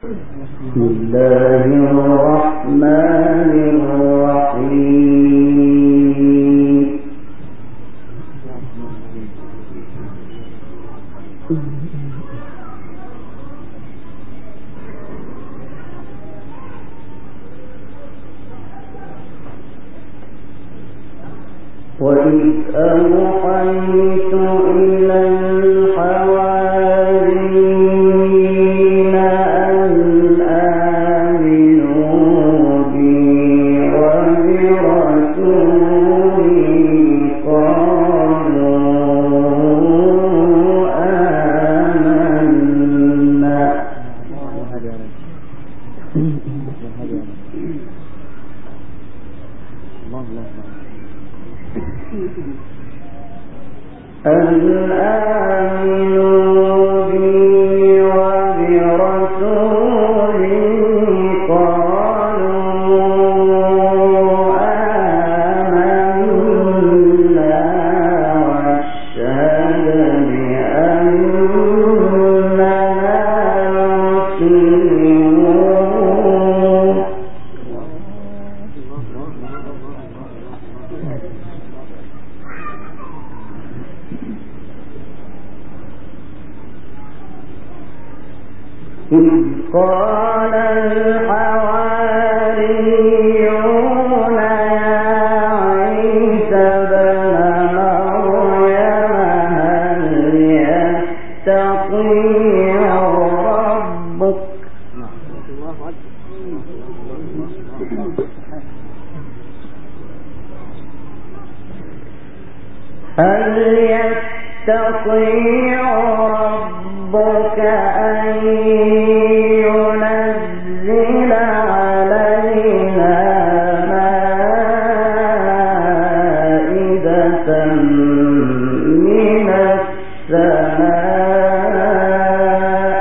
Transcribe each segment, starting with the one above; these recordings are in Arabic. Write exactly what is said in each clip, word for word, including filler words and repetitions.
بسم الله الرحمن الرحيم. وإذ أوحيت إلى الحواريين أن آمنوا بي وبرسولي قالوا آمنا. أن آمنوا بي وبرسولي قالوا آمنا واشهد بأننا مسلمون. إذ قال الحواريون يا عيسى ابن مريم هل يستطيع ربك هل يستطيع ربك أن ينزل علينا مائدة من السماء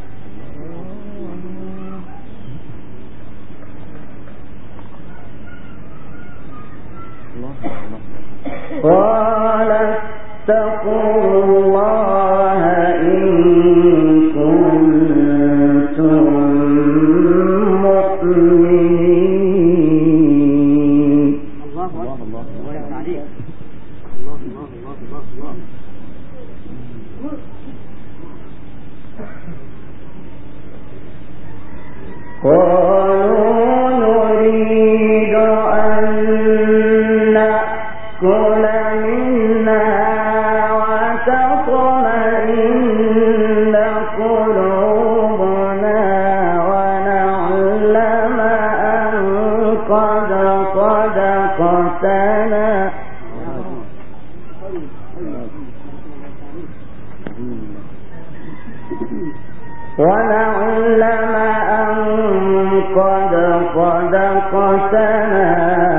قال اتقوا الله إن كنتم مؤمنين. الله الله الله عليك. الله الله الله الله. قالوا نريد أن نأكل منها وتطمئن قلوبنا ونعلم أن قد صدقتنا ونعلم أن قد صدقتنا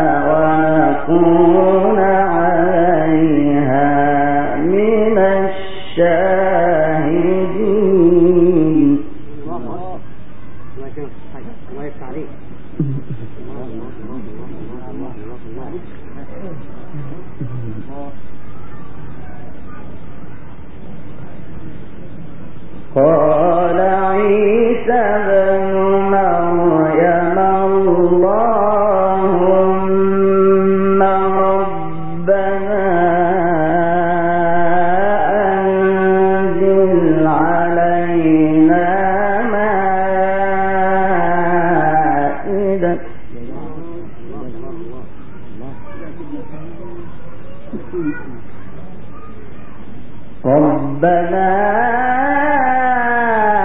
ونكون عليها من الشاهدين. قال عيسى ابن مريم اللهم ربنا أنزل علينا مائدة ربنا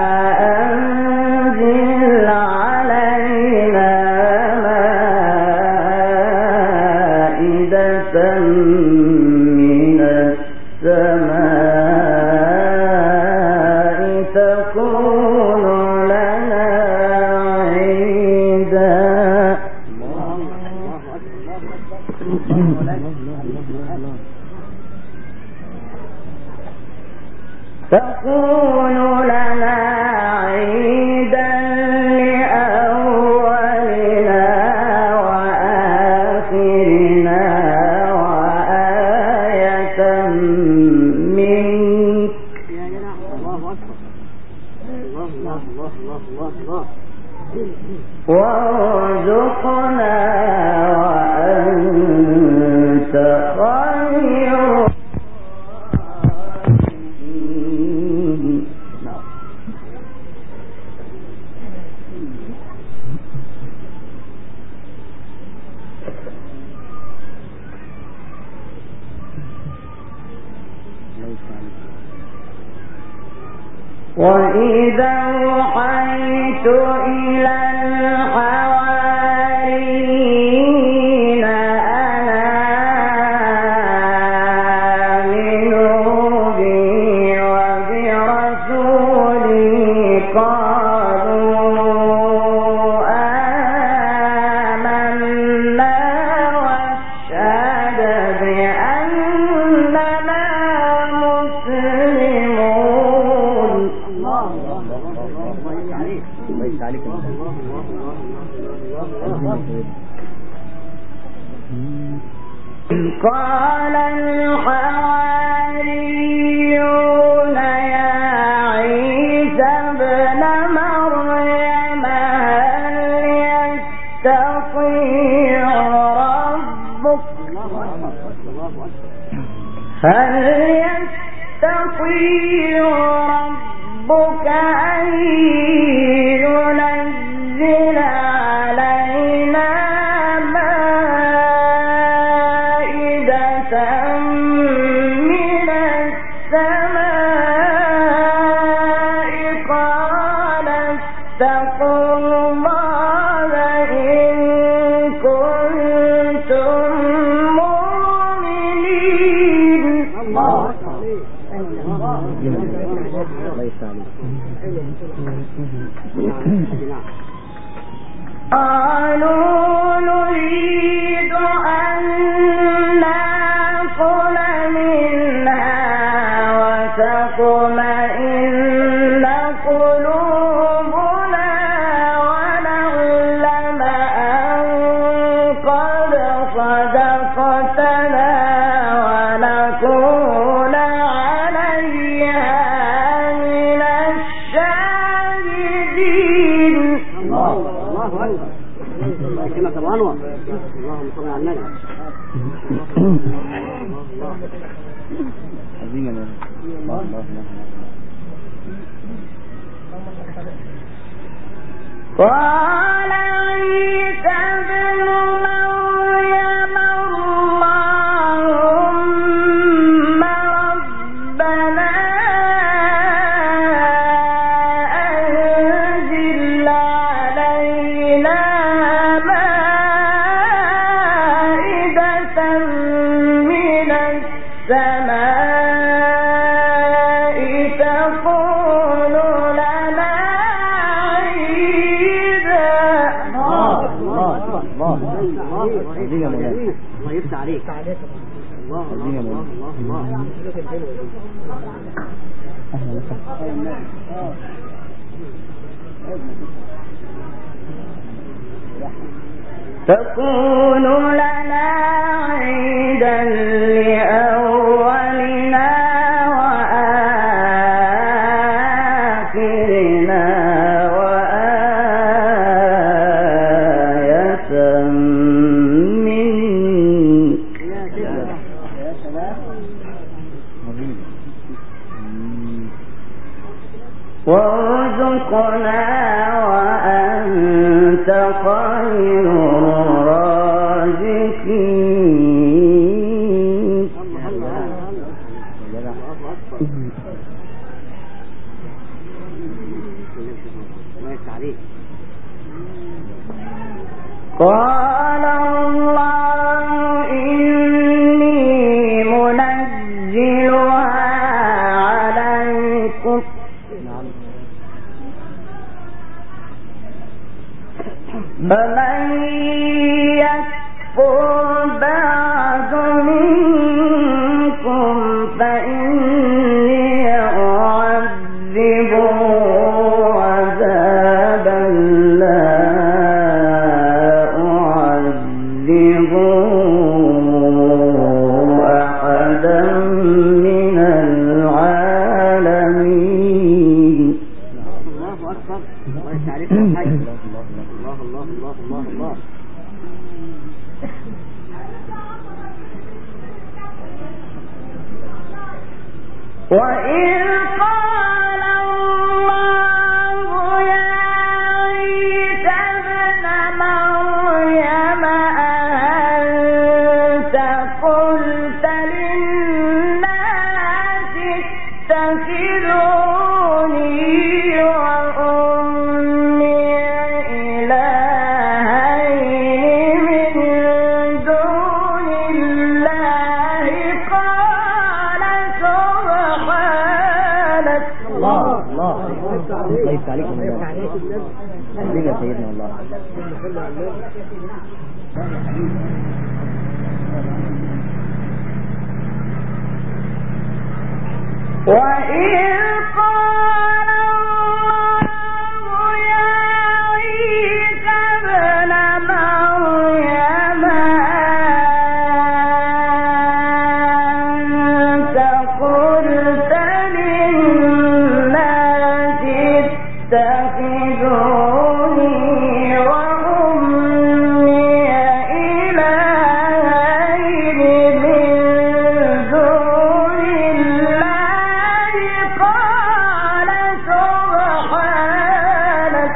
وارزقنا وأنت خير الرازقين. وإذا أوحيت إلى الحواريين أن آمنوا بي وبرسولي قالوا آمنا واشهد بأننا مسلمون. قال الحواريون يا عيسى ابن مريم هل يستطيع ربك هل يستطيع ربك أن ينزل علينا مائدة من السماء قال اتقوا الله إن كنتم مؤمنين. قالوا نريد أن نأكل منها وتطمئن قلوبنا ونعلم أن قد صدقتنا ونكون عليها من الشاهدين. الله أكبر. كما طبعا اللهم صل على النبي. قال عيسى ابن مريم اللهم ربنا أنزل علينا مائدة من السماء تكون لنا عيدا. الله يفتح عليك. الله الله الله الله. تكون لنا عيدا لأولنا وآخرنا وآية منك. وارزقنا وأنت خير الرازقين. قال الله إني منزلها عليكم فمن يكفر بعد منكم فإني أعذبه عذابا لا أعذبه أحدا من العالمين. الله أكبر. الله يستعرفه. الله الله الله الله الله. وإذ قال الله يا عيسى ابن مريم أأنت قلت للناس اتخذوني وأمي إلهين من دون الله قال سبحانك. الله الله الله يفتح عليكم الله عليك يا سيدنا الله. وإذ قال الله يا عيسى ابن مريم أأنت قلت للناس اتخذوني وأمي إلهين من دون الله قال سبحانك.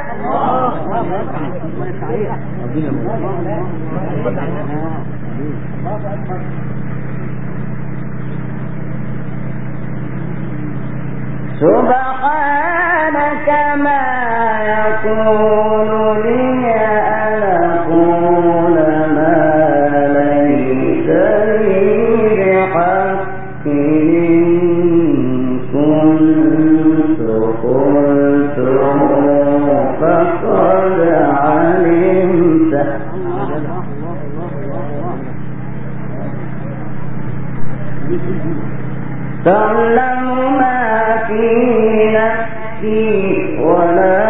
سبحانك ما يكون لي أن أقول ما ليس لي بحق إن كنت قلته فقد علمته. تعلم ما في نفسي ولا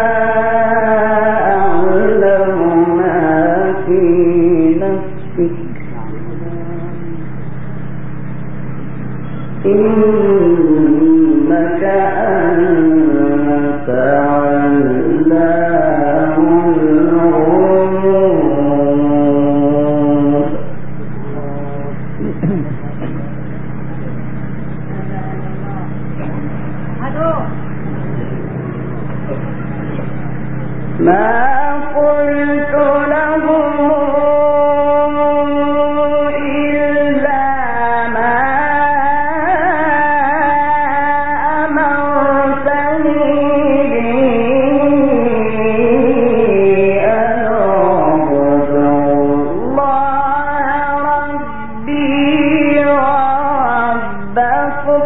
أعلم ما في نفسك إنك أنت علام الغيوب. ما قلت لهم إلا ما أمرتني به أن أعبد الله ربي وربكم.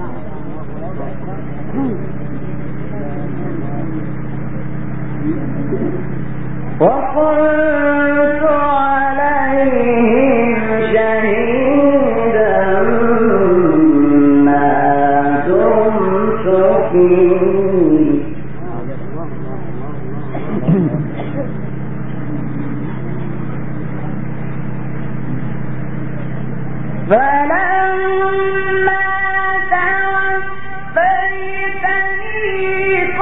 وكنت عليهم شهيدا ما دمت فيهم. فلما توفيتني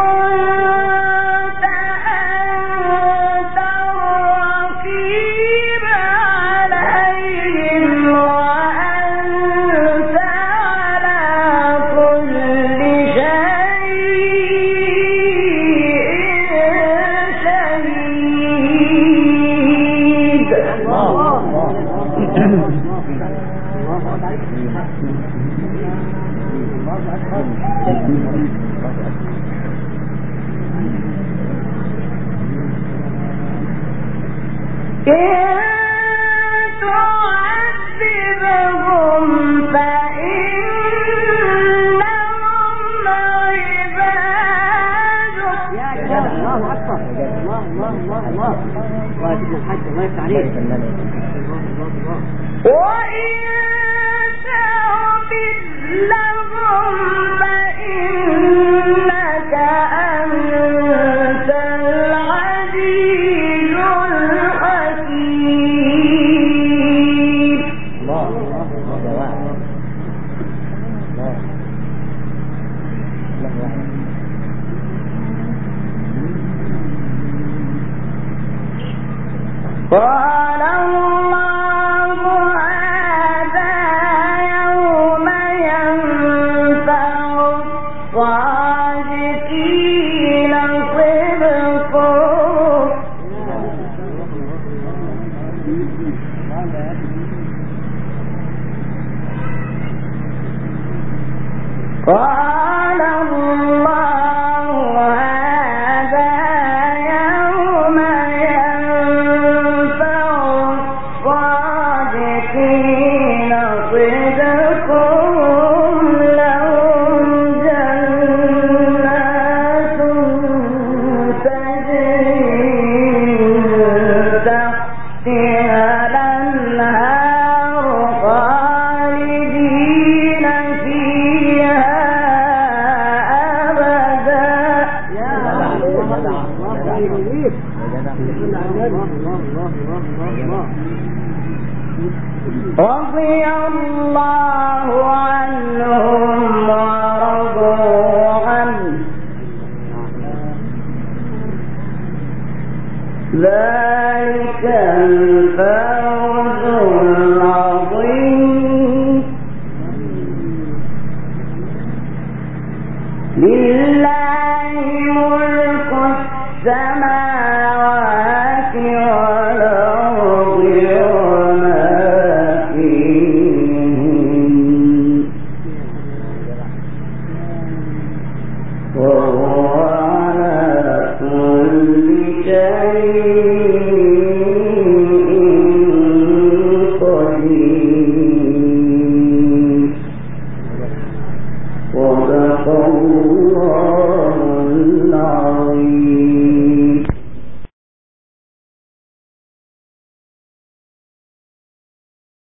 كنت أنت الرقيب عليهم وأنت على كل شيء شهيد. إن تعذبهم فإنهم عبادك. يا جدع الله أكبر. الله الله الله الله. الله يفتح الحج الله يفتح عليك. وإن تعبد لهم فإنك أنت العزيز الحكيم. الله الله الله الله. قال الله هذا يوم ينفع الصادقين صدقهم قال الله هذا يوم ينفع الصادقين صدقهم لهم جنات تجري تحتها الأنهار خالدين فيها أبدا رضي الله عنهم ورضوا عنه ذلك الفوز العظيم لله ملك السماوات والأرض وما فيهن وهو على كل شيء